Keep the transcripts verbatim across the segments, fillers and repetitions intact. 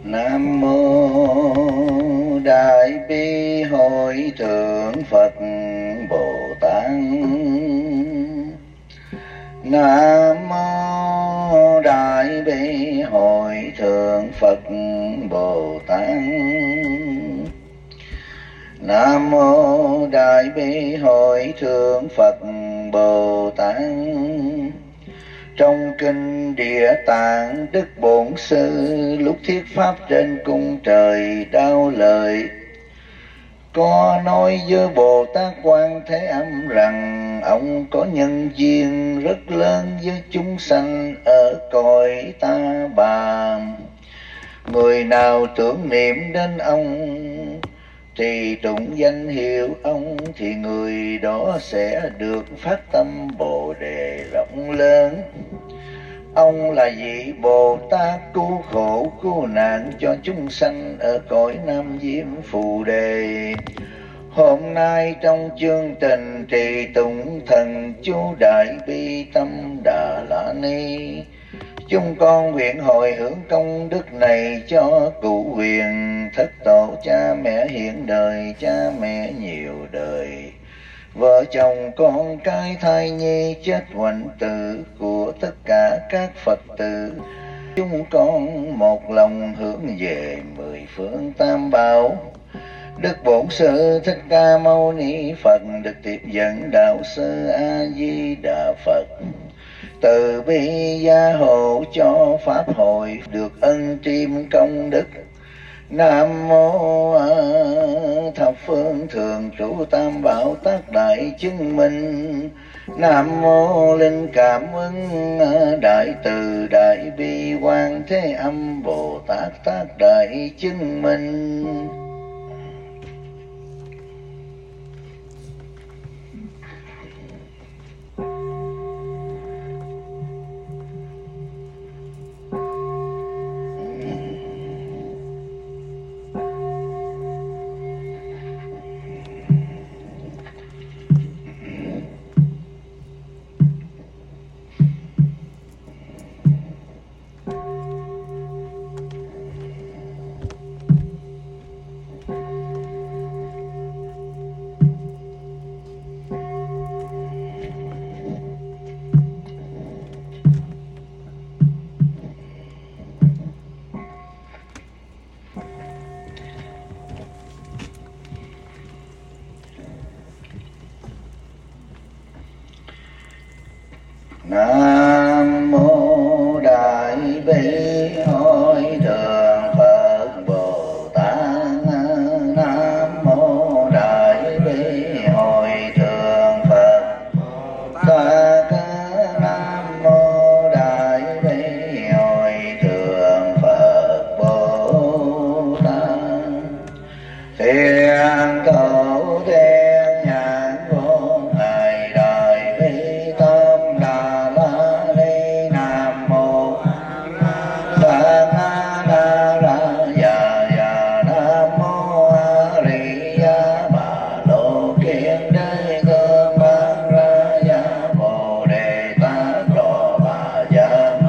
Nam mô Đại Bi Hội Thượng Phật Bồ Tát. Nam mô Đại Bi Hội Thượng Phật Bồ Tát. Nam mô Đại Bi Hội Thượng Phật Bồ Tát. Trong kinh Địa Tạng, Đức Bổn Sư lúc thuyết pháp trên cung trời Đao Lợi có nói với Bồ Tát Quan Thế Âm rằng ông có nhân duyên rất lớn với chúng sanh ở cõi Ta Bà. Người nào tưởng niệm đến ông thì tụng danh hiệu ông thì người đó sẽ được phát tâm Bồ Đề rộng lớn. Ông là vị Bồ Tát cứu khổ cứu nạn cho chúng sanh ở cõi Nam Diêm Phù Đề. Hôm nay trong chương trình trì tụng thần chú Đại Bi Tâm Đà La Ni, chúng con nguyện hồi hướng công đức này cho cụ huyền thất tổ cha mẹ hiện đời, cha mẹ nhiều đời, vợ chồng con cái thai nhi chết hoành tử của tất cả các Phật tử. Chúng con một lòng hướng về mười phương tam bảo. Đức Bổn Sư Thích Ca Mâu Ni Phật được tiếp dẫn đạo sư A Di Đà Phật từ bi gia hộ cho pháp hội được ân triêm công đức. Nam mô thập phương thường trụ tam bảo tác đại chứng minh. Nam mô linh cảm ứng đại từ đại bi Quan Thế Âm Bồ Tát tác đại chứng minh. Nam mô Đại Bi Hội Thượng Phật Bồ Tát. Nam mô Đại Bi Hội Thượng Phật Bồ Tát. Nam mô Đại Bi Hội Thượng Phật Bồ Tát. Thiên Tổ Thiên Nhãn Vô Ngài Đại Bi Tâm Đà La Ni. Nam mô Sa Na Đa Ra Dạ Dạ. Nam mô A Ri Ya Bà Lô Kiên Đế Cơn Ban Ra Ya Bồ Đề Tát Đô Bà Ya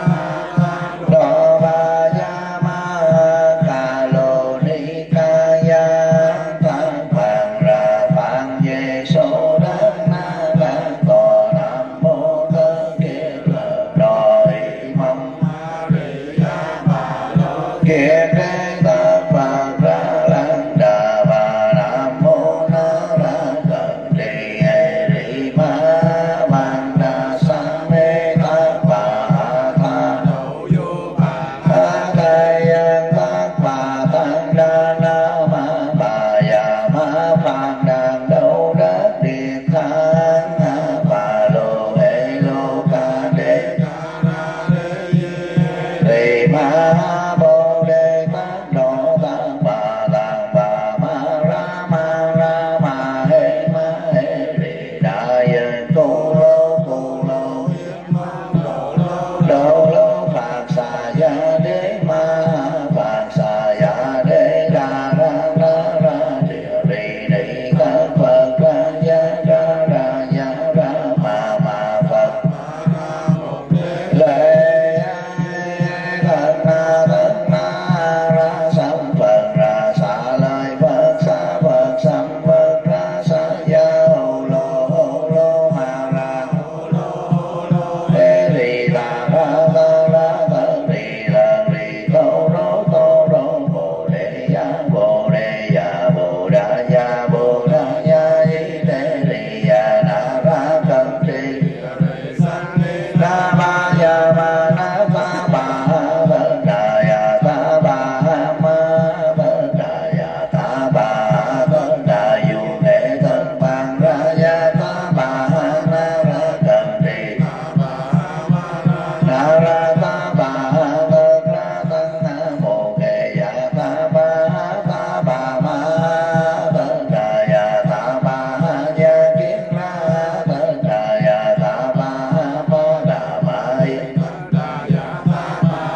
Đô Bà Ya Ma Ca Lô Ni Ca Ya Tát Bàn Ra Phạn Về Số Đắc Na Đắc Tòa. Nam mô Cơ Kiết Lờ Đòi Mong Kiết Đế Tát Phật Ra Lăng Đà Bà. Nam mô Na Ra Cận Trì Hệ Rị Ma Ban Đà Sa Mê Tát Bà Tha Tha Tây An Tát Bà Tăng Đa Na Ma Bà Ya Ma Phạn Đàn Đâu Đắc Điệt Thang Bà Lô Hệ Lô Ca Đế Rị Ma Bồ Đề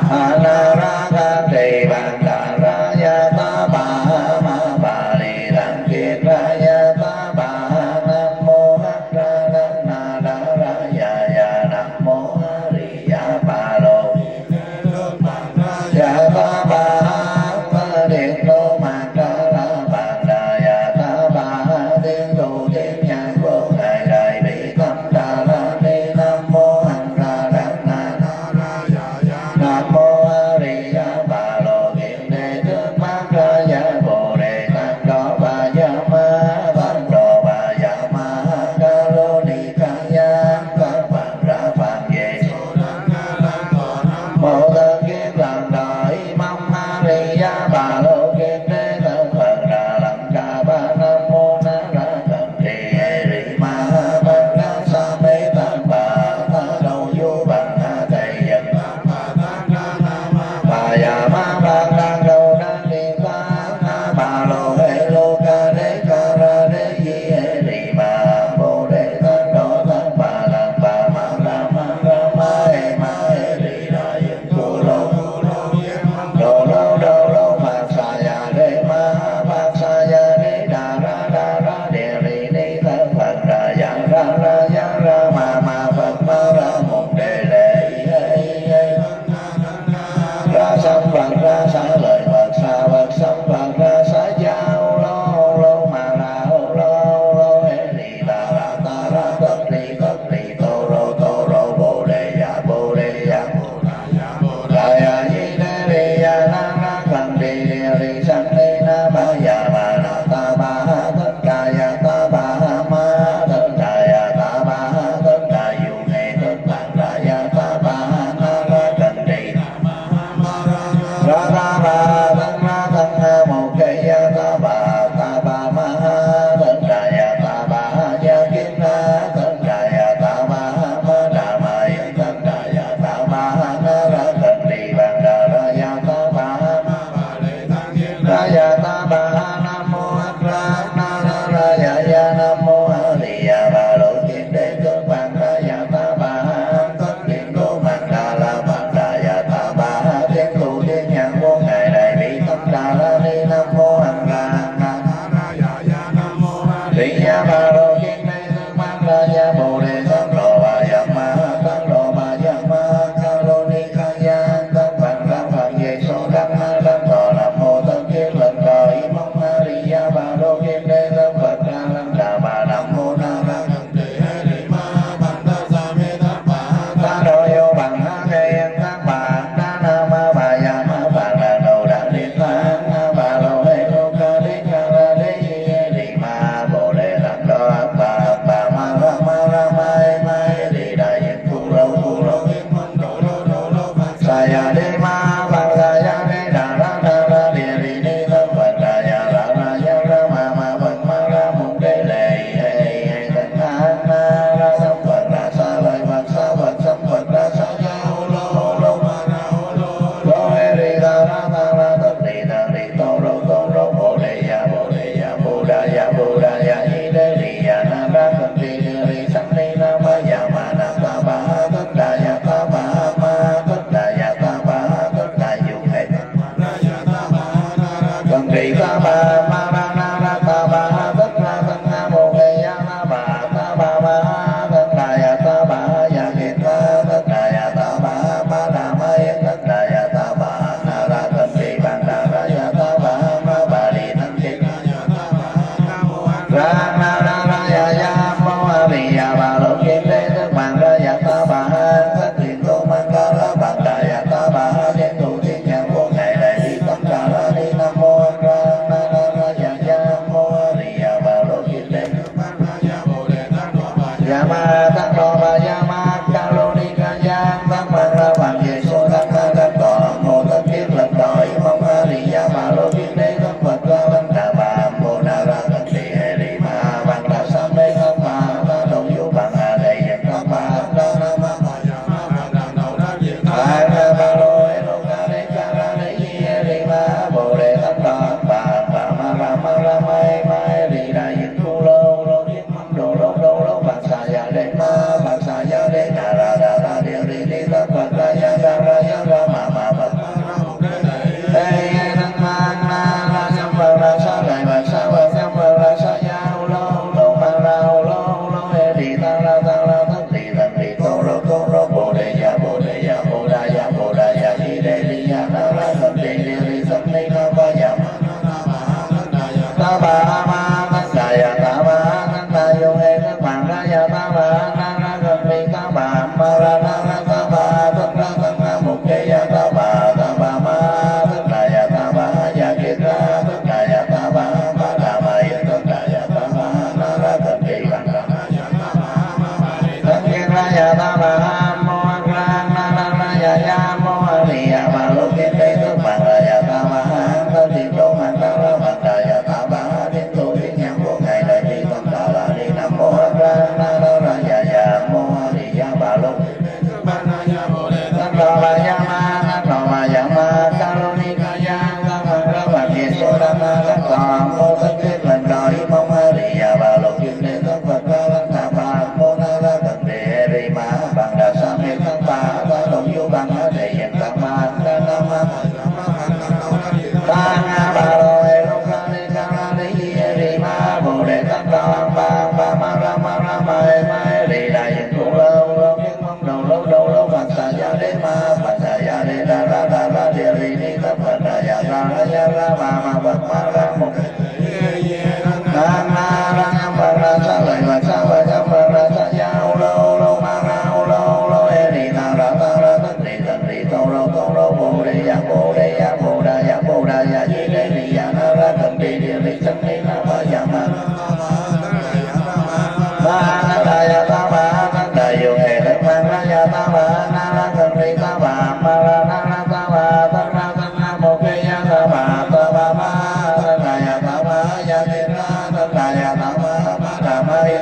Ra ra ra ra ra ra ra ra ra ra ra ra ra ra ra ra ra ra ra ra đô bà ya ma đắc đô bà ya ma ca lô ni ca ya đắc phật đắc phật diệt số đắc đắc đô mô tất thiết lần đời mong a di đà bà lục duyên đề tất phật đa lăng thà bà mô na la cần đề ri ma bằng đà sa mê tăng bà ta đồng du bằng a đề hiện tăng ma đa nam ma ta nga bà lô e lô ca ni ca la ni ri ma bồ đề tăng đô ba ba ma ra ma ra ma e ma e ri đại hiện cụ lâu lâu kiết mong đầu lâu đầu lâu phật sa ya đế ma phật sa ya đế đa ra đa ra địa ri ni tất phật đà ya ra ra ya ra ma ma phật ma ra một na na ra nhâm phật ra sa lợi phật sa phật nhâm phật ra sa ya u lâu lâu ma ra u lâu lâu e ri na ra ta ra tất ri tất ri tô lâu tô lâu bồ đề ya bồ đề ya bồ đà ya bồ đà ya di đế ri ya na ra tất ri địa ri tất ri na ma ya ma ba na ra ya ta ba na ra yu hệ tất ma ra ya ta ba na ra tất ri ta ba ma ra na ra ta ba tất ra tất na một cái ya ta ba ta ba ma na ra ya ta ba ya di ra tất ra ya ta ba ma ra ma ya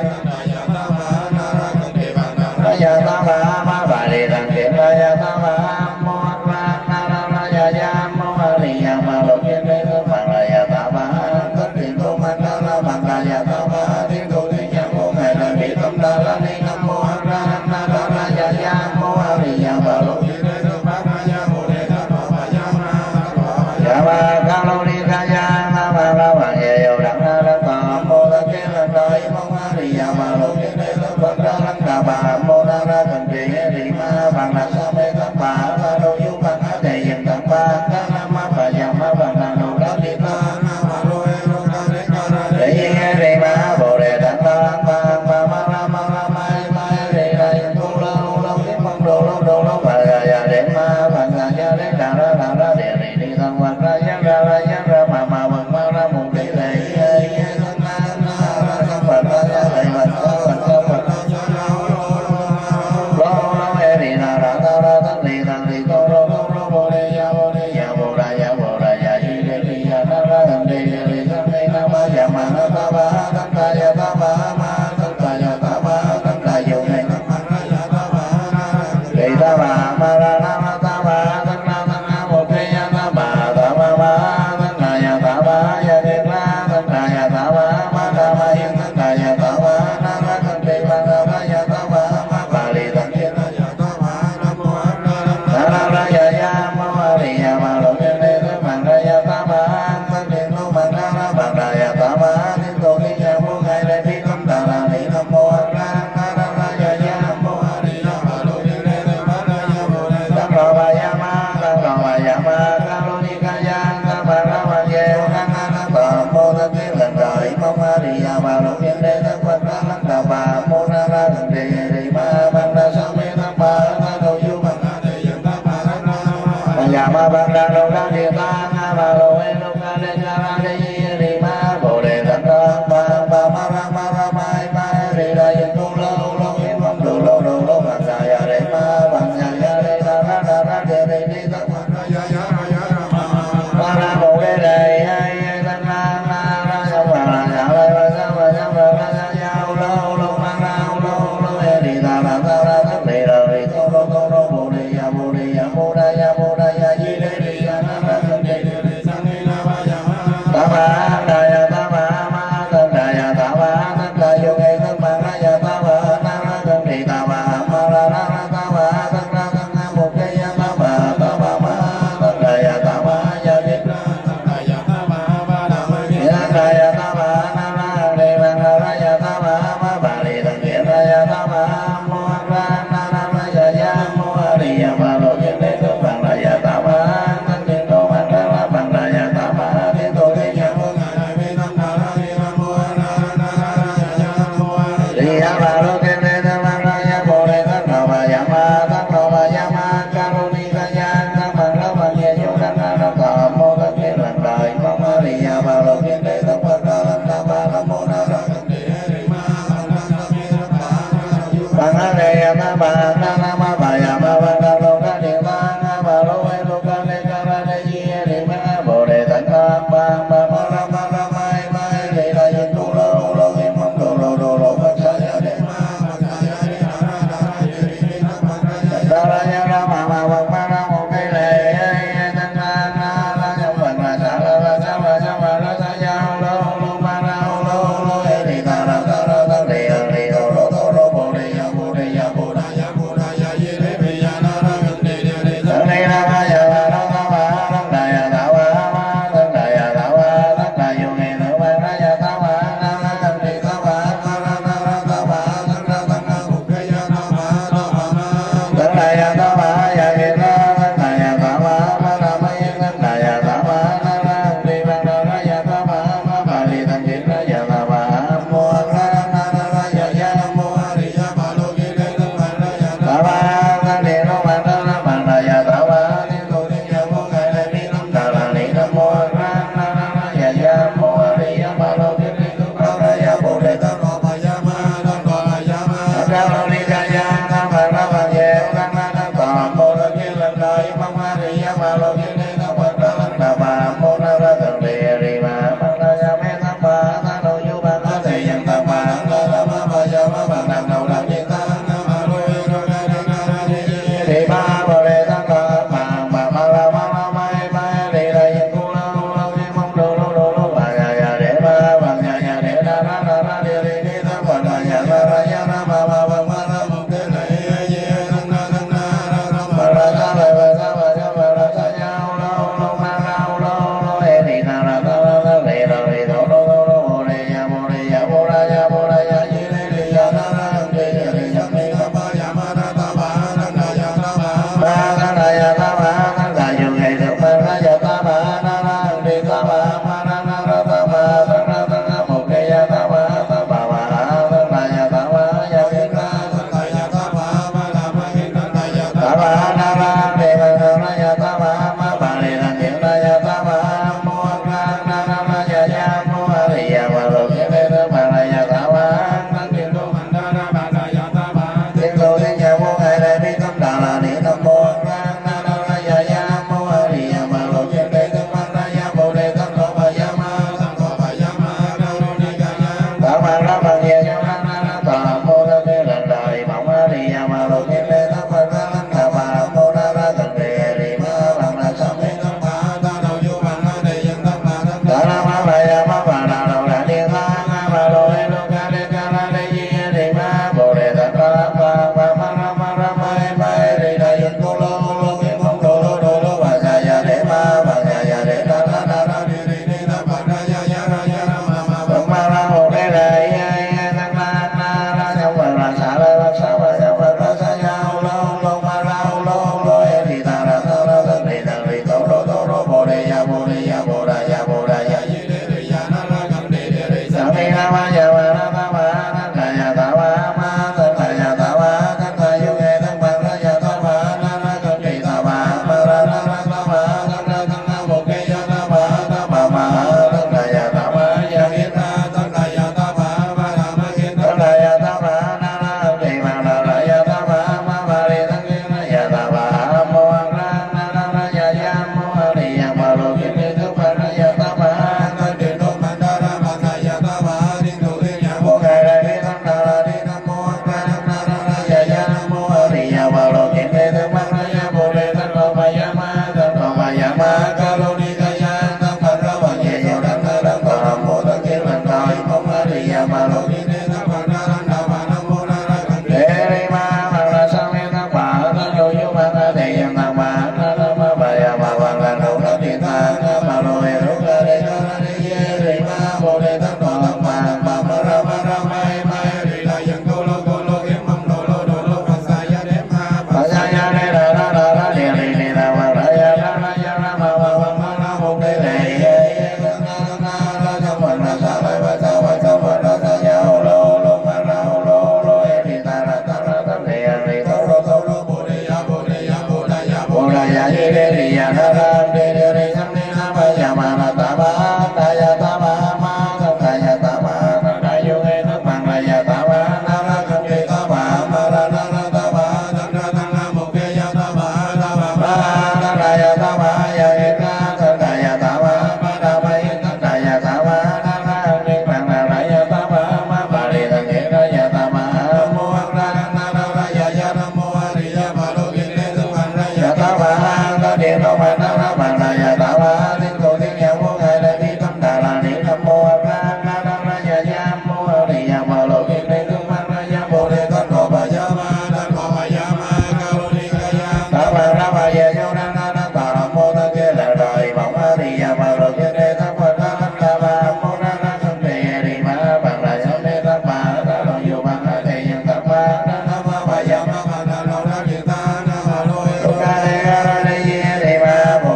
ya ta ba ma ba di đằng kiện ra ya ta ba mo ra na ra ra ya ya mo ri ya ma lo kiến đế tất phật ra ya ta ba tất tiền tu man ra ra phật ra ya ta ba thiên tu thiên nhãn vô ngài là bị tâm đa la ni nam mô a ra na ra ra ya ya mo ri ya ma lo kiến đế tất phật ra ya bồ đề tất phật ra ya ma ya ma ca lô ni ca ya na ma ra ma ya yo đặng na ra ta mô ta kiến là đời mong a ri ya ma lo kiến đế tất phật ra lăng đà bà mô na ra cần trì ri ma bằng là sa mê tất bà ta đô du bằng a đề dần tận ba ca nam ma bà ya ma bằng là nô đa đi ta na ma lô e lô ca đế ca ra để yên ri ma bồ đề tạng ta lăng ba ba ma ra ma ra ma ma ri ra yên tu lô lô kiến mong đồ lô đồ lô bà ya ya đế ma bằng là ya đế đà ra đà ra địa ri đi thăng hoặc ra ya ra ra ya ra ma ma bằng ma ra mùng tỷ lệ na na ra thăng phật ra ya lệ phật ra phật ra phật lô lô e ri na ra ta ra tất ri thăng ri tô lô tô lô bồ đề ya bồ đề ya bồ đà ya bồ đà ya di đế ri ya na ra thăng ri địa ri thăng ri na ma ya ma na ta ba tất ta ya ta ba ma tất ta ya ta ba tất ta yu ne tất ma ra ya ta ba ri ta ba ma ra na ma ta ba tất na tất na một cái ya ta ba ta ba ma tất na ya ta ba ya di ra tất ta ya ta ba ma ta ba ya tất ta ya ta ba na ra thăng ri ba na ra ya ta ba ma ba ri thăng ri na ya ta ba nam mô a ra na ra ya ya mo a ri ya ma lo kiến đế tất phật ra ya ta ba tất thiên tu man ra ra phật ra ya ta ba thiên tu thiên nhãn vô ngài đại bi tâm đà la ni nam mô a ra na ra ra ya ya mo a ri ya ma lo kiến đế tất phật ra ya bồ đề tất đô bà ya ma tất đô bà ya ma ca lô ni ca ya ta ba ra ma ye na na na ta mô tất thiết lần đời mong a ri ya ma lo kiến đế tất phật ra lăng đà bà mô na ra cần trì ri ma bằng đà sa mê tăng bà ta đầu du bằng a đề dần ta bà ra na ya ma bằng đà đầu đa địa ta nga bà lô e lô ca đế ca ra đế ri ma bồ đề tất đa ba ba ma ra ma ra ma e ma ri ra dần tu lâu lâu kiến mong đồ lâu đồ lâu bằng đà ya đế ma bằng ya ya đế đà ra đà ra địa ri ni tất phật ra ya ya ra ya ra ma ma ra bồ đề đề hay tất na na ra ya bà ra ya ra ra ya bà ya bà ra ya ya lâu lâu ma ra lâu lâu e ri ta ra ta ra tất ri ra ri tô lô tô lô bồ đề ya bồ đề ya bồ đà ya bồ đà ya di đế ri ya na ra tất ri ri sang ni na đời mong a di đà ma lo kiến ni tham phật đà lăng đà bà mô na ra thượng địa ri ma băng đà ya mê tham bà tha đồ du băng a thầy nhân tham bà đăng đà đà ma bà ya ma băng đăng đầu đăng nhiên ta nam a lo y ro ca đi ca ra đi ri ma bồ đề tăng đà ma ma ma la ma la mai mai ri ra yin cu la lu la yin mong đồ lu đồ lu bà ya ya để ma băng ya ya để đa ra đa ra đi ri ni tham phật đà ya ra ra ya ra ma ma băng ma ra mong thế này ye tăng na tăng na ra ra ma ra sa la ba sa ba sa ba ra sa ya lo lo ma ra lo lo e ni na ra ta ra ra re ra re do lo lo lo mo re ya mo re ya mo ra ya mo ra ya ye re re ya ra ra re ya re ya ni ta ba ya ma ra ta ba ra na ya ta ba ba ra na ya ta ba ra ra yu ge do ma ra ya ta ba na ra re ta ba ma ra na ra ta ba ta ra ta ra mo ge ya ta ba ta ba ba ra na ya ta ba ya ge ra ta ya ta ba ma la ma ge ta ya ta ba na ra re ma ra ya ta ba ma ba re na ge ta ya ta ba mo ra na na ma ya ya mo ri ya ma lo ge re ra ma ra ya ta ba tăng tiền đô man đa ra ba ra ya ta ba tiền đô tiền nhà mo ngày này đi tâm đà là ni nam mô ra na na ra ya ya mo ri ya ma lo ge re ra ma ra ya mo re tăng đô ba ya ma tăng đô ba ya ma ra ro ni ga ya ta ma ra ma ye ya na na na ta mo ra ge lần đời mong a ri ya ma lo ge re ta ma ra lăng đà bà mô na ra gần đề ri ma lăng đà sa mê tăng bà ta đầu du bằng a đề dân tăng bà tăng ta ra ma ba ya ma ba đà đầu đà đi ta ma ba lo e lo ca đề ca ra đề di ri ma bồ đề tăng ra ba ba ma ra ma ra ma e ma e ri đà dân cô lô lô kiến mong đồ lô đồ lô bà sa ya đề ma bà ya ya đề ta ra đà ra đi đi đi ta bà ra ya ya ra ya ra ma ma ba ma ra hồ đề đề ya ya tăng la na ra ya ma ra sa la la sa ba ya ma ra sa ya lo lo ma ra lo lo e ri ta ra ta ra ta ri ta ri to ro to ro bồ đề ya bồ đề ya bồ đà ya bồ đà ya di đề ri ya na ra gần đề đề ri sa mi na ma ya ma ra ta ma na ta ya ta ma ma ta ta ya ta ma ta ta yu ge ta ma ra ya ta ma na ra gần đề ta ma ma ra na ra ta ma ta ra ta na bồ ge ya ta ma ta ma ma ta ta ya ta ma ya ge ta ta ta ya ta ma ma ra ma ge ta ta ya ta ma na ra đề ma na ra ya ta ma ma ma ri ta ge na ya ta ma mo ra na na ra ya ya mo ri ya ma lo ge ni tu ma ra ya ta ma ta de do ma da ra ma na ya ta ma ri tu ri ya mo ga ra ri ta na ra ri na mo ra na ra ra ya ya mo ri ya ma lo ge ni tu ma ra ya mo re ta lo ma ya ma ta lo ma ya ma ca lo ni ta ya ta ma ra ma ye yo ra na ra ta mo ta ge lan dai mo ma ri ya ma lo ge ni ta ma ra ra na ma na mo na ra kan de ri ma ma ra sa me ta pa ta lo yu ma ta de ya ma ma na ra ma ba ya ma ba la no na ti ta na ma lo e ro ga re ga ra re ye ri ma bo de ta no ta ma ma ma ra ma ra ma e ma e ri la yang ko lo ko lo e mong lo lo do lo pa sa ya de ma pa sa ya de ra ra ra ra de ri ni ra ma ra ya ra ra ya ra ma ma ma ma ra mo de re ye ye na na na ra ja ma na sa la ba sa ba sa ba ra sa ya lo lo ma ra lo lo e ri ta ra ta ra ta de ri to ro to ro bo de ya bo de ya bo da ya bo da ya ye de ri ya na ra de de ri sam ni na ba ya ma na ta ba ta ya ta ba ma ta ta ya ta ba ta da yu ge ta ma na ya ta ba na ra kan de ta ba ma ra na ra ta ba ta ra ta na mo ge ya ta ba ta ba ba ta ra ya ta ba ya ge ta ta ta ya ta ba ma da ba ye ta ta ya ta ba na ra de ma na ra ya ta ba ma ba re ta ge ra ya ta ba mo ra na ra ra ya ya na mo ri ya ma lo ge le ta ma ra ya ta ba ta de no ma na ra ma na ya ta ba tin tu tin ya mo ngày này đi tâm đà là ni nam mô ra na ra ra ya ya mo ri ya ma lo ge le ta ma ra ya bồ đề tăng đô ba ya ma ta ko ba ya ma ca lo ni ca ya ta ba ra ba ya yo na na na ta mo ta ge là đời mong a ri ya ma lo ge le ta phật ta lăng đà ba mo ra ra thân đề ri ma bằng là yo le ta ba ta lo yu bằng a đề nhân ta ba na na ma ba ya ma ma na lo ra di ta na ma lo e ca le ra ra de ye ri ma bồ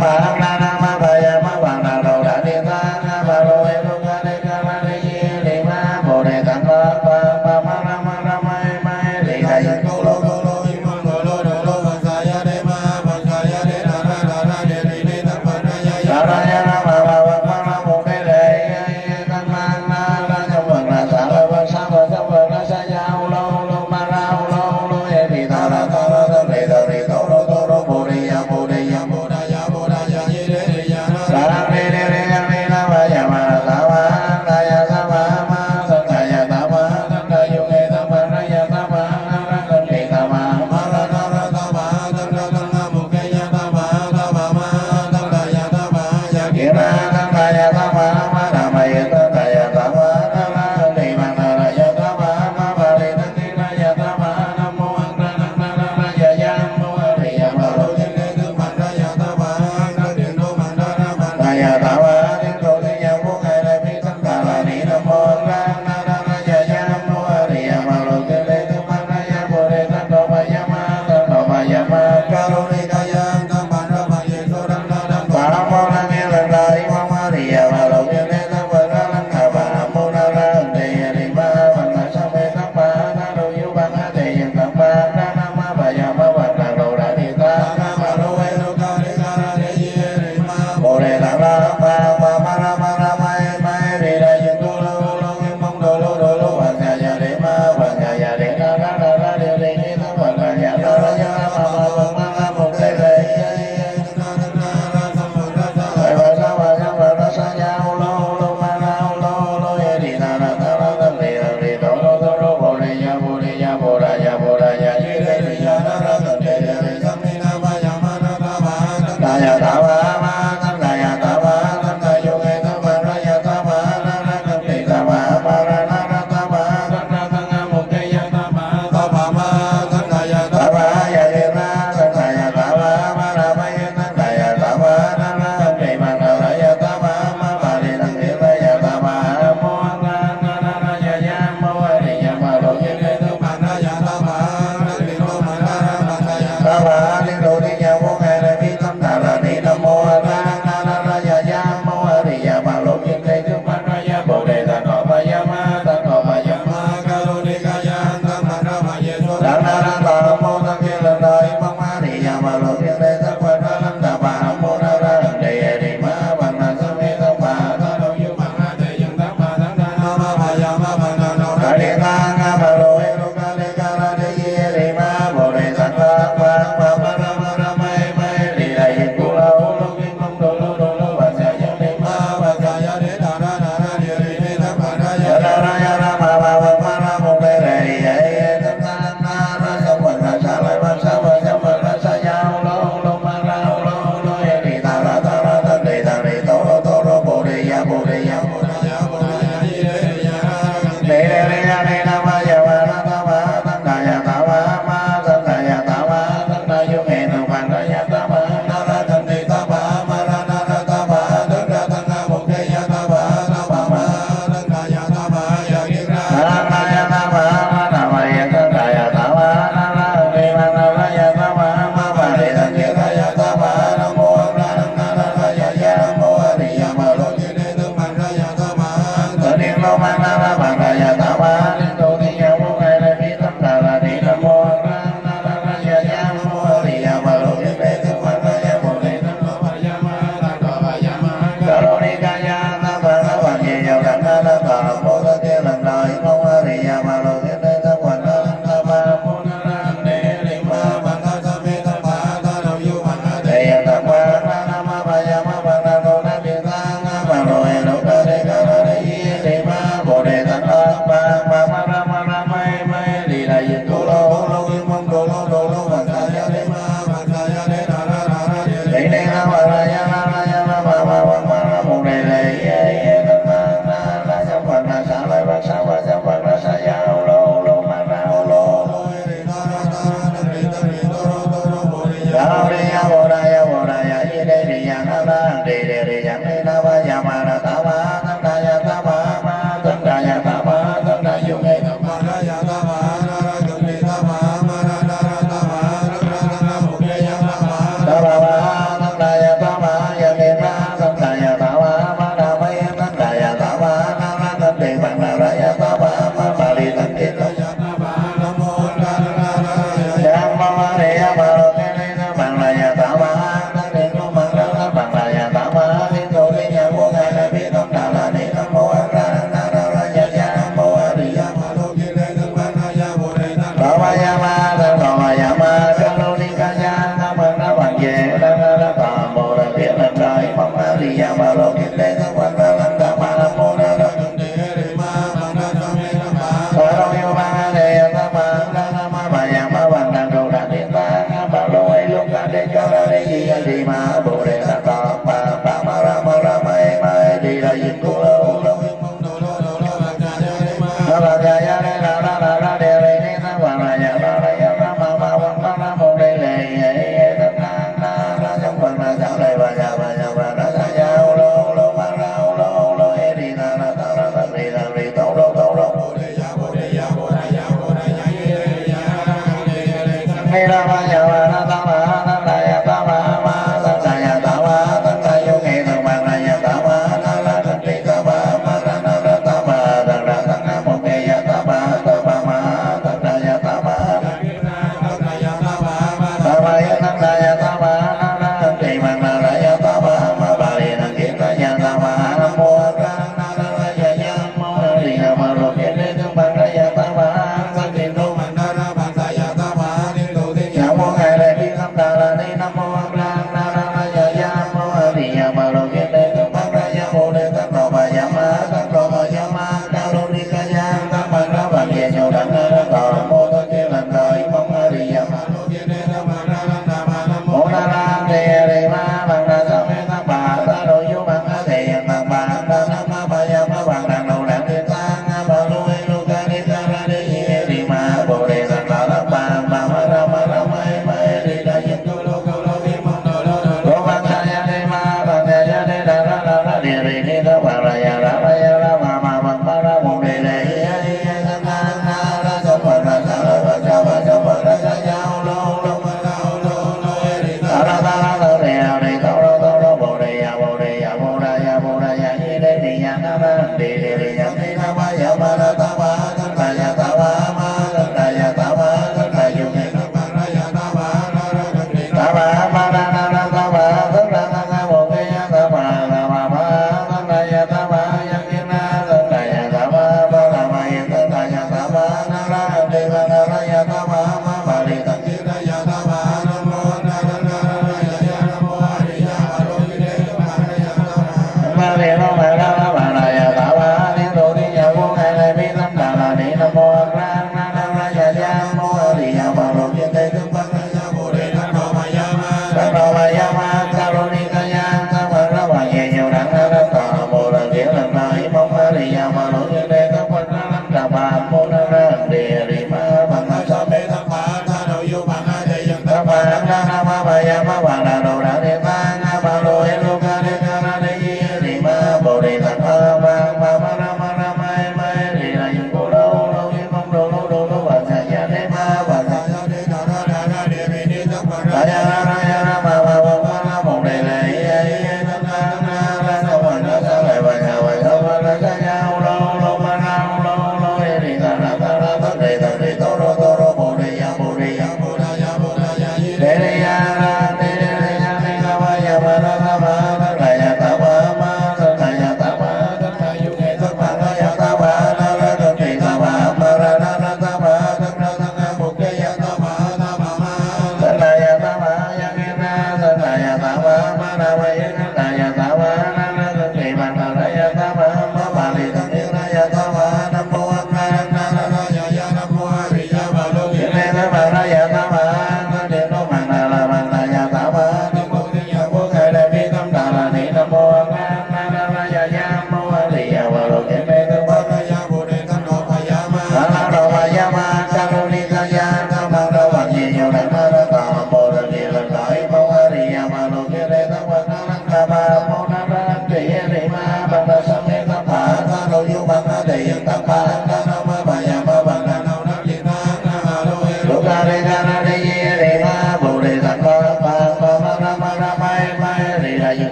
Ba ba ba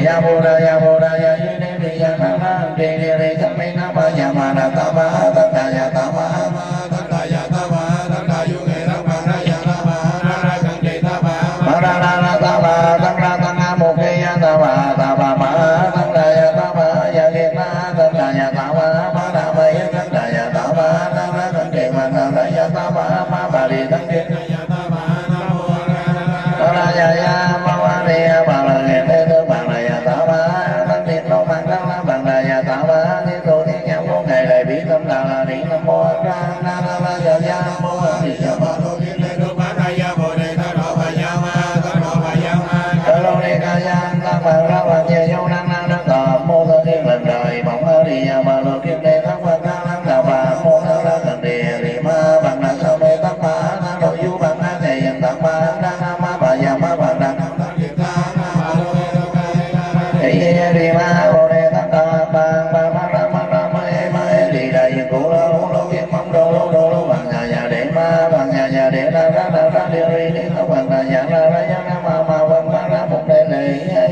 ya bồ đà ya bồ đà ya yu ni ni ya na na đi đi đi tham mi na ma ya ma na ta ma ta ta ya ta ma ma ta ta ya ta ma ta ta yu nghe ra ma ra ya na ma ra ra kan đi ta ma ma ra ra ra ta ma ta ra ta na một cái ya ta ma ta ma ma ta ta ya ta ma ya nghe na ta ta ya ta ma ma ra ma ya ta ta ya ta ma ta ra kan đi ma ta ra ya ta ma ma ba đi ta đi ya ta ma na mô ra ra ya ya ma ma đi ya ba la nghe thế tu ba la ya ta ma ta đi no ma ta la ba la ya ta ma đi tu đi ya vô ngày lại bí tâm la la đi nam mô ra na na la ya ya nam mô đi ya ma tu đi thế tu ba la ya bồ đề ta đọ ba ya ma ta đọ ba ya ma ta lo đi ca ya ta ba ra ba ya yo na na na ta mô ta thiên lần đời mong a đi ya ma lo kiếp đây thắng ba ta lăng ta ba mô ta ra cần đi đi ma bằng là sao đây ta ba ta lo yu bằng a này yan ta ba na na ma ba ya ma ba na na ta kiếp ta na ma lo đi đi ma bồ đề ta ta ba ba ma ra ma ra ma e ma e đi đại dương cụ lo lo kiếp mong đô lo đô lo bằng nhà nhà để ma bằng nhà nhà để ra ra ra ra đi đi đi ta bằng nhà nhà ra ra ya na ma ma bằng ma ra một đây này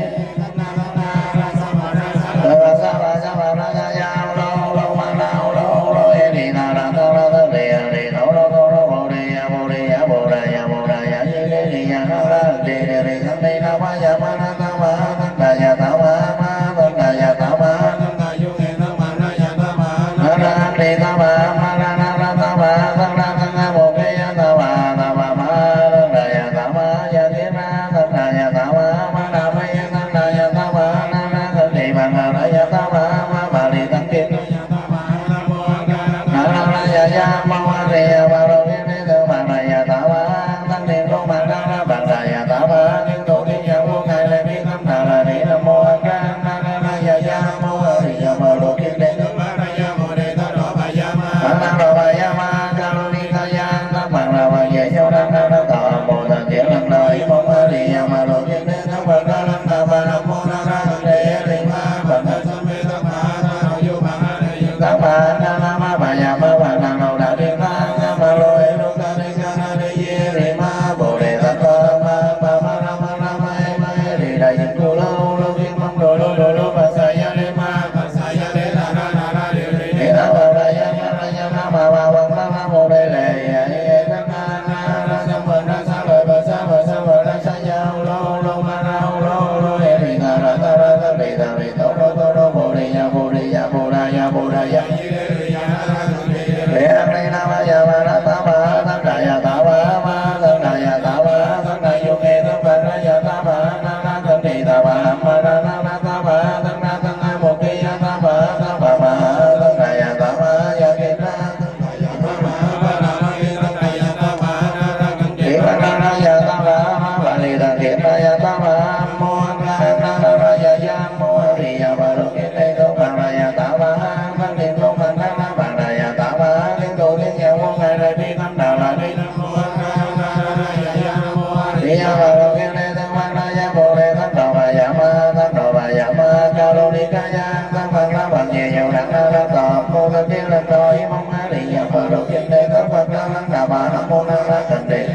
sa ba sa ba ra ya ya lo lo ma na lo lo e đi na ra ta ra ta đi đi lo lo lo lo bồ đề ya bồ đề ya bồ đề ya bồ đề ya đi đi đi ya na ra đi đi đi tham đi na ma ya ma na ta ma ta ya ta ma ma ta ya ta ma ta yu nghe ta ma ra ya ta ma na ra đi ta ma ma ra na ra ta ma ta ra ta nga bồ đề ya ta ma ta ma ma ta ya ta ma ya đi na ta ya ta ma ma ra ma ya ta ya ta ma na na ta đi ma na ra ya ta ma ma ba đi tăng kiết ya ta ma na mô na ra ra ya ya ma wa đi ya ba lo đi đi ta ma ra ya ta ma tăng niệm đô ma ra ra ba ra ya ta ma đi tu đi ya vô ngày lại đi tâm ta là đi nam mô a ca na na ra ya ya mô đi ya ma lo kiết đây ta ma ra ya mô đề ta đọ ba ya ma ta đọ ba ya ma ca lo đi ta ya ta ma ra ba ya yo na na na ta mô ta kiết lần đời mô ma đi ya ma lo kiết đây ta ba ra lăng ta ba nam mô na ra đề đi ma ba na sa me ta ma na lo yu ma na đề ta ma na na ma ba ya ma ba na lo da đi ta na ma lo e lo ta đi ca na đi ye đi ma bồ đề ta ta ma ba ma ra ma ra ma e ma e đi đại dương cụ lo lo kiếp mong đồ lo đồ lo ba sa ya đi ma ba sa ya đi ra ra ra ra đi đi ta ba ra ya ma ra ya ma ma ba ba ma ma bồ đề lệ ya e ta na na ra sa ma ra sa ba ba sa ba sa ba ra sa ya lo lo ma ra lo lo e đi ta ra ta ra ta đi ta đi to lo to lo bồ đề ya bồ đề ya bồ đà ya bồ đà ya để ăn đi na ma ya ma ra ta ma ta ra ya ta ma ma ta ra ya ta ma ta ra yu nghe ta ba ra ya ta ma na na ta đi ta ma ma ra na na ta ma ta na ta na một cái ya ta ma ta ma ma ta ra ya ta ma ya ke na ta ya ma ma ba ra ma ke ta ra ya ta ma na ra kan ke ba ra ra ya ta ma ma ba ni ta ke ta ya ta ma mo na na ra ya ya mo ri ya ba ro ke te to ba ra ya ta ma ta ni to ma na na ba ra ya ta ma ni to ni ya mo ngày này đi tâm đạo là đi nam mô na na ra ya ya mo ri ya ba ro ke te to ma ra ya bồ đề ta đọ ba ya ma ta đọ ba ya ma ca lo ni ca ya ta ba ra ba nhiều nhiều đặng na ra ta mô ta thiên lần đời mong a đi ya ba ro ke te ta ba ra lăng ta ba nam mô na ra cần đi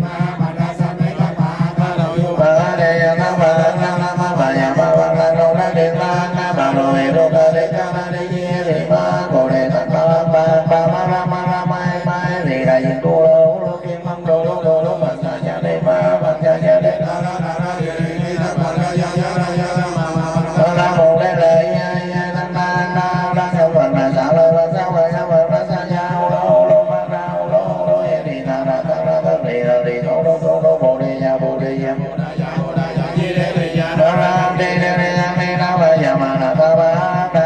ba đề ya ta ba na na ma ba ya ma ba la ro na đề ta na ba ro e ro ta đề ca na đề ye đề ma bồ đề ta ba ba ba ma ra ma ra ma e ma e đề đại dương cụ lo lo kiếp mong đồ lo đồ lo ba sa ya đề ma ba sa ya đề ta ra ra ra đề đề ta ba ra ya ya ra ya ra ma ma ra ra bồ đề lệ ya ya ta na na ra sa ba na sa la la sa ba ya ba ra sa ya lo lo ma ra lo lo e đề ta ra ta ra ta đề ra đề lo lo lo bồ đề ya bồ đề ya bồ đề ya bồ đề ya ye đề ya ra ra đề đề ya me na ba ya ma na ta ba na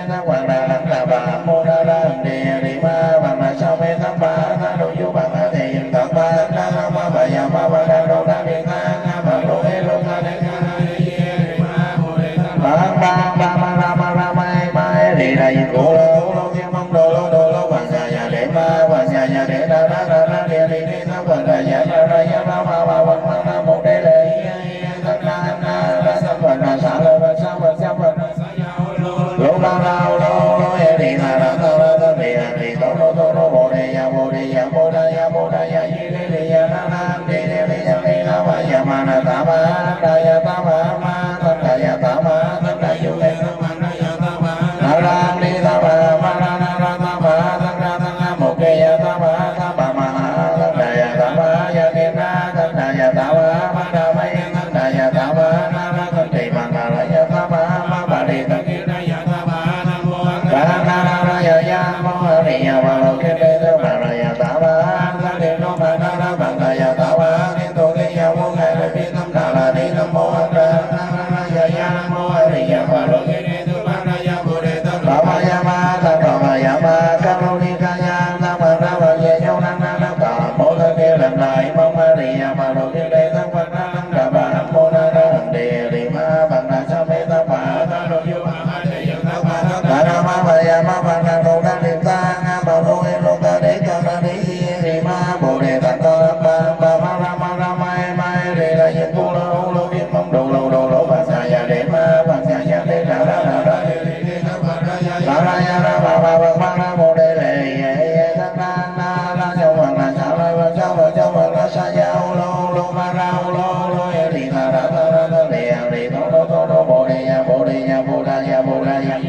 na hoàng đà lăng đà bà mô đa đa đề đề ma bằng là sao mê tham ba na đồ du bằng là thể hiện tham ba na na ma bà ya ma bà đa đồ đa đề na na bà đồ hê lô na đề na bang bang bang ma ra ma ra mai mai đề đại cô lô lô thiên mong đồ lô đồ lô bằng ya ya đề ma bằng ya ya đề na na na na đề đề đề na bằng là ya ma ra ya ma ma ma bằng ma na mô đề lệ na na na na sa bằng là sa lô bằng sa bằng sa bằng lô la la lô lô ya đề na na na na na đề đề tô lô tô lô bồ đề ya bồ đề ya bồ đa ya bồ đa ya yi đề đề ya na na đề đề đề ya đề na ma ya ma na ta ma đa ya ta ma ma ta đa ya ta ma ta đa yu đề na ma na ya ta ma na ra đề ta ma ma na na ra ta ma ta ra ta na một đề ya ta ma ta ba ma ta đa ya ta ma ya đề na ta đa ya ta ma ma đa ma ya ta đa ya ta ma na ra ta đề ma na ra ya ta ma ma ba đề ta ki đa ya ta ma na mo ra na na ra ya ya mo re ya ma lo ke đề ta ma ra ya ta ma ta đề no ma na ra ba ta ya ta ma ni to ke ya mo ga re bi tam na la ni nam mo ra na na ra ya ya mo re ya ma lo ke đề ta ma ra ya mo re ta ba ma ya ma ta ba ma ya ma ca lo ni ca ya ta ma ra ba ye yo na na na ta mo ta ke lần lại mong ma re ya ma lo ke đề ta ma ra nam ra ba mo na ra đề re ma bằng là sao mê ta ba ta lo yu ma ma đề ya ta ma ta ra ma ba ya ma ba na lo na đề ta nga ba lo e lo ta đề ca na đề re ma bồ đề ta ta ba ba ma ra ma ra mai mai re la yin bu lo lo yin mong đồ lo đồ lo ba sa ya đề ma ba sa ya đề ra ra ra ra đề đề ta ba ra ya ra ra ya ra ba ba ba ma ra bồ đề le ye ye ta na na ra châu ma na sa la ba châu ba châu ba ra sa ya lo lo ma ra lo lo ye ri ta ra ta ra ta re ya re to lo to lo bồ đề ya bồ đề ya bồ đa ya bồ đa ya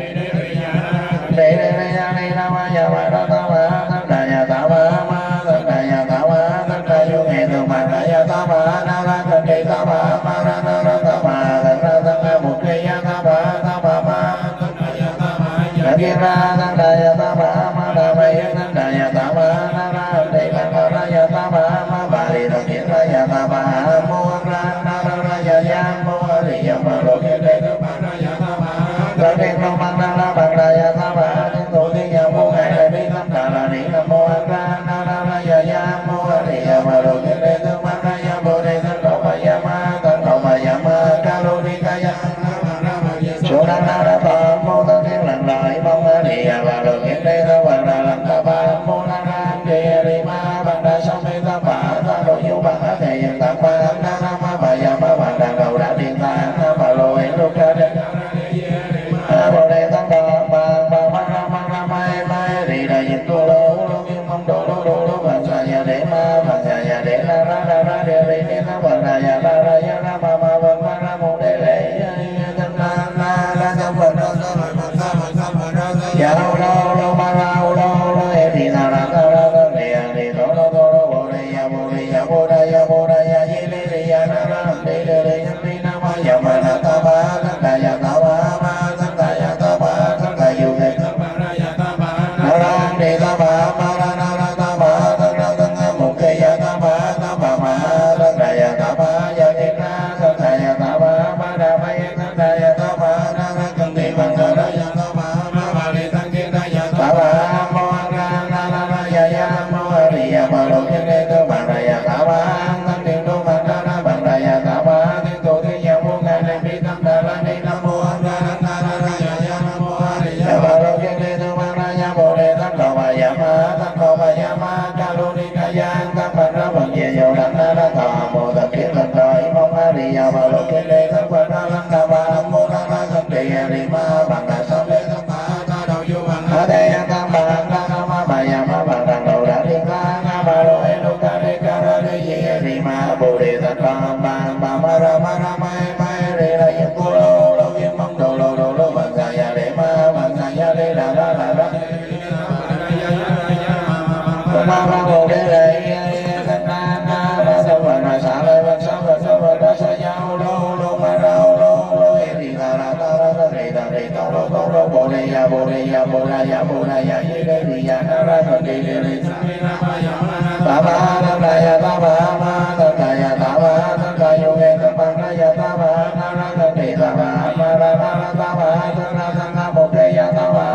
đề đề đề ya đề na ma ya ma ra ta ma ta đa ya ta ma ma ta đa ya ta ma ta đa yu nghe tu ma đa ya ta ma na ra ta đề ta ma ma ra na ra ta ma ta ra ta ma một đề ya ta ma ta ma ma ta đa ya ta ma ya ki ra ta đa ya ta ma ma đa ma ya ta đa ya ta ma na ra đề ma ma ra ya ta ma ma ba đề ta ki ra ya ta ma mo ra na ra ra ya ya mo re ya ma lo ke đề ta ma ra ya ta ma ta đề no ma na ra ba ra ya ta ma tin tu ti ya mo ngày đại bi tâm đà la ni nam mô a ra na ra ra ya ya mo re ya ma lo ke đề ta ma ra ya bồ đề ta lo ma ya ma ta lo ma ya ma ca lo ni ca ya số đa na ra ta mô ta thiên lần lại mong a di ya ba lo ke đề ta ba ra lần ta ba mô na ra đề ri ma bằng đa sa mê ta ba ta lo yu bằng a thể hiện ta ba na na ma ba ya ma bằng đa đầu đã điện ta na ba lo e lo ca đề a bồ đề ta đa ba ba ma ra ma ra mai mai ri đại yin tu lo lo kim mong đồ lo đồ lo ba sa ya đề ma ba sa ya đề na ra ra ra đề ri ni na ba ra ya ra ra ya ra ma ma ba ma ra mô đề lệ ta na na ra cha ba ra ra ma sa ma sa ma ra ya lo lo lo ma ra lo lo e di na ra ta ra ta đề đề to lo to lo bồ đề ya bồ đề ya bồ đa ya bồ đa ya yi le le ya na ra đề đề đề ya ri na ma ya ma na ta ba ta đa ya ta ba ma ta đa ya ta ba ta đa yu đề ta ma ra ya ta ba na ra đề ta ba ma ra na ra ta ba ta ra ta nga một ke ya ta ba ta ba ma ta đa ya ta ba ya đề na ta đa ya ta ba ma đa ma ya ta đa ya ta ba na ra cần đề bằng ta đa ya ta ba ma ba đề ta ke đa ya ta ba mo ra na na ra ya ya mo ri ya ma lo ke đề ta ba ra ya ta ba ta đề đô ma ra ra ba ra ya ta ba tin tu ti ya mo ngày đại bi tâm đà la ni nam mô a ra na ra ra ya ya nam mô a ri ya ba lo ke đề ta ba ra ya bồ đề ta lo ba ya ma ta lo ba ya ma ca lo ni ca ya ta ba ra bằng ye yo na na ra ta mô ta kiến lần đời mong a ri ya ba lo ke đề ta ba ra lăng đà ba nam mô ra ra cần đề ri ma bằng là sao lê ta ba ta đầu yu bằng a đề ya ta ba ra na ma ba ya ma bằng đằng đầu đã đi ra na ba lo e lo ta đề ca ra đề ye ri ma bồ đề ta ba ba ba ma ra ma ra mai mai re la yin tu lo lo yin mong đồ lo đồ lo bằng sa ya đề ma bằng sa ya đề la la la la ma ra bồ đề le ta na na ra sa va na sa le va sa va sa va ra sa ya lo lo ma ra lo lo e ri la la la la re ta re ta lo to lo bồ đề ya bồ đề ya bồ đa ya bồ đa ya ye đề ri ya na ra ta đề đề re sa ta ba ta đa ya ta ba ma ta đa ya ta ba ta đa yu nghe ta ba ra ya ta ba na ra ta đề ta ba ma ra na ra ta ba ta ra ta nga một đề ya ta ba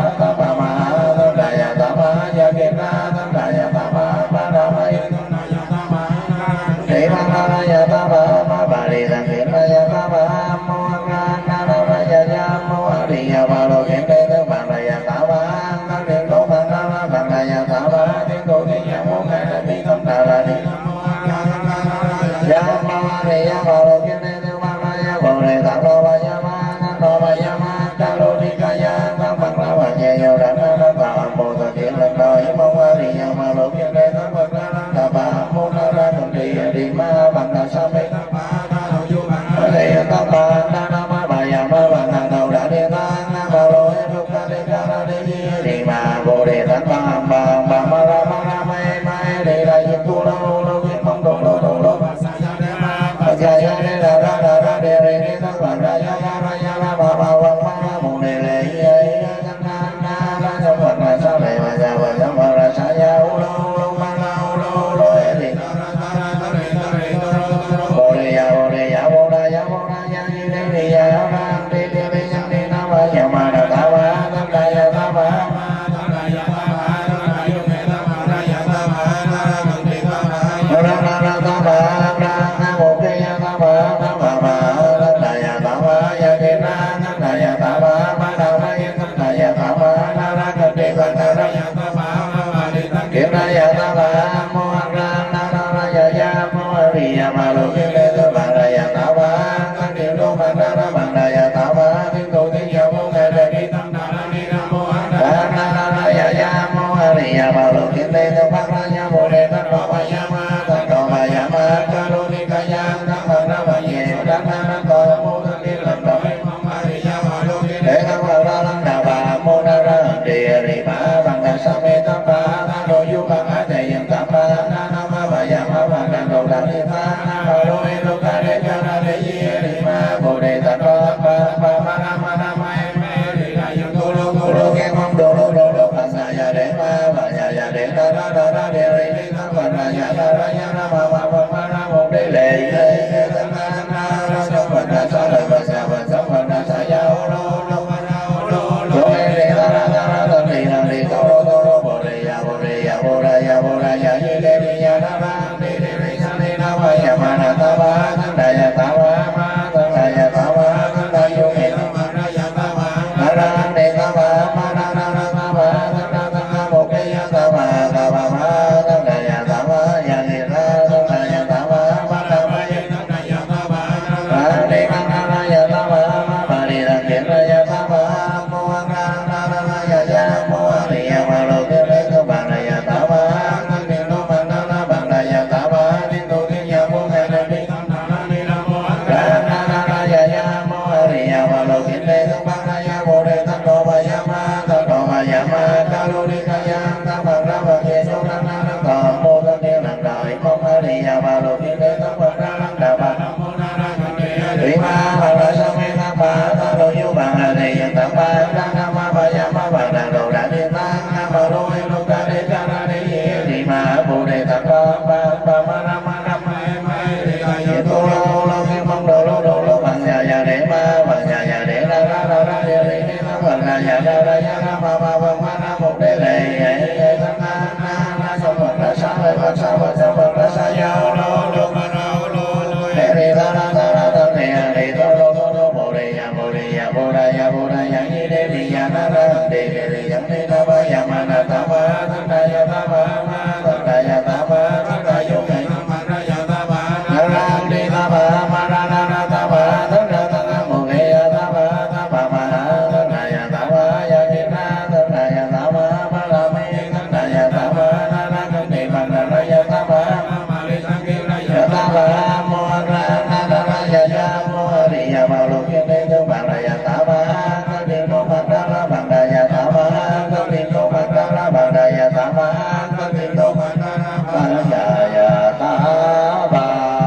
ma ri ya ma lo kiến tê tông pháp ra ya bồ đề tát đô bà ya ma tát đô bà ya ma ca lô ni ca ya tát phật ra bà ye đát na đát cò mô thân đi làm đôi ma ri ya ma lo kiến tê tông pháp ra lăng đà bà mô na ra đi ri ma bằng đà sa mê tam ba tát đô yu bằng á thầy yên tam ba na na ma bà ya ma bằng đà đô đà ni ma na ma lo e lo ca đê ca na đê ye ri ma bồ đề tát đô ba ba ma na ma na ma em ri ra yên tô lô tô lô nghe mong đô lô đô lô bà sa ya đê ma bà ya ya đê đa đa đa đa đê ri đê tát phật ra ya đa đa ya na ma ma ma ma na mô đê lệ lệ tát na na ra sa phật ra sa lợi phật sa phật sa phật ra sa ya ô lô lô ma na ô lô lô e ri đa đa đa đa đa ri đa ri tô lô tô lô bồ đề ya bồ đề ya bồ đề ya bồ đề ya ye đê ri ya đa đa đê đê ri sa ni na ma ya ma na ta ba tát đa ya ta ba ma tát đa ya ta ba tát đa yu he ta ma ra ya ta ba na ra đê ta ba ma na na ra ta ba tát đa ta na bồ đề ya ta ba ta ba ma tát đa ya ta ba ya ni ra tát đa ya ta ba ma na ma ya tát đa ya ta ba ra đê ta na ra ya ta ba ma ma ri ra kiến ra ya ta ba mô a na na na na ya ya mô a ri ya ma lo kiến ra ta ba ra ya ta ba tát ni no ma na na ba ra ya ta ba ni tu ni ya mô a na ni ta na na ni na mô a ra na na na ya ya mô a ri ya ma lo kiến ra ta ba ra ya bồ đề tát đô bà ya ma tát đô bà ya ma ca lô ni ca ya ta ba ra ba ye so na na na ta mô ta ni lăng đại mô a ri ya ma lo kiến ra ta ba ra lăng đà ba mô na na na ni ri ma ba ra sa me ta ba ta đô yu ba ra ni ta ba ra na ma ba ya ma ba ra đô ra ni ta na ma lo e lo ca đê ca ra ni ye ri ma bồ đề tát ba ba ba ma na ma na ma e ma e ri ca ye tô lô lô nghe mong đô lô đô lô bằng ya ya đế ma bằng ya ya đế ra ra ra ra ye ri ni ta bằng ra ya ra ra ya na ma ma bằng ma na bồ đề lệ ye ye ta na na na sa phật ra sa lợi phật sa phật sa phật ra sa ya ô lô lô ma na ô lô lô ye ri ra ra ra ra ta ni ri tô lô tô lô bồ đề ya bồ đề ya bồ đề ya bồ đề ya ye đế ri ya na ra đế đế ri ya ni ta ba ya ma na ta ba ta đa ya ta ba ma ta đa ya ta ba ta đa yu he ta ma ra ya ta ba na ra ni ta ba ma ra na na ta ba ta ra ta na mô he ya ta ba ta ba ma ta đa ya ta ba ya ni na ta đa ya ta ba ma ra me ta đa ya ta ba na na ta ni ma na ra ya ta ba ma ri sa ki ra ya ta ba mô ra na na ra ya ya mô ri ya ma lo ki ne ta ba ra ya ta ba ta ni no ma ra ra ba ra ya ta ba ta ni no ma ra ra ba ra ya ta ba ta ni no ma ra ra ba ra ya ta ba.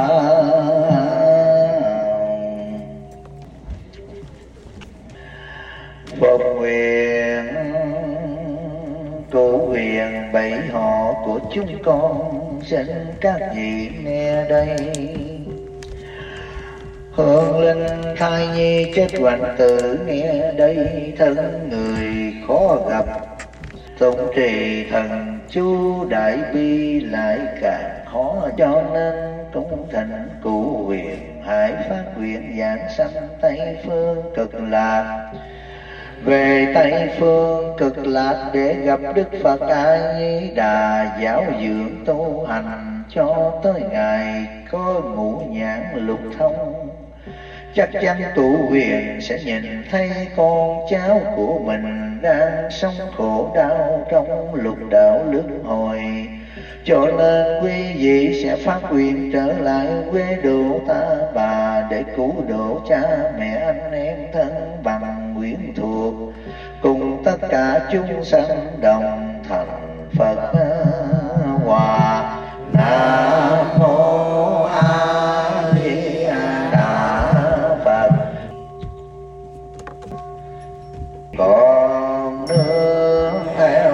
Phật nguyện cầu nguyện bảy họ của chúng con xin các vị nghe đây. Hương linh thai nhi chết hoành tử nghe đây, thân người khó gặp tụng trì thần chú đại bi lại càng khó, cho nên cũng thành cụ huyền hải phát nguyện giảng sanh Tây phương cực lạc. Về Tây phương cực lạc để gặp Đức Phật A Di Đà, giáo dưỡng tu hành cho tới ngày có ngũ nhãn lục thông. Chắc chắn tu huyền sẽ nhìn thấy con cháu của mình đang sống khổ đau trong lục đạo luân hồi. Cho nên quý vị sẽ phát nguyện trở lại quê độ ta bà, để cứu độ cha mẹ anh em thân bằng quyến thuộc, cùng tất cả chúng sanh đồng thành Phật Hòa. Nam mô A Di Đà Phật. Con nương theo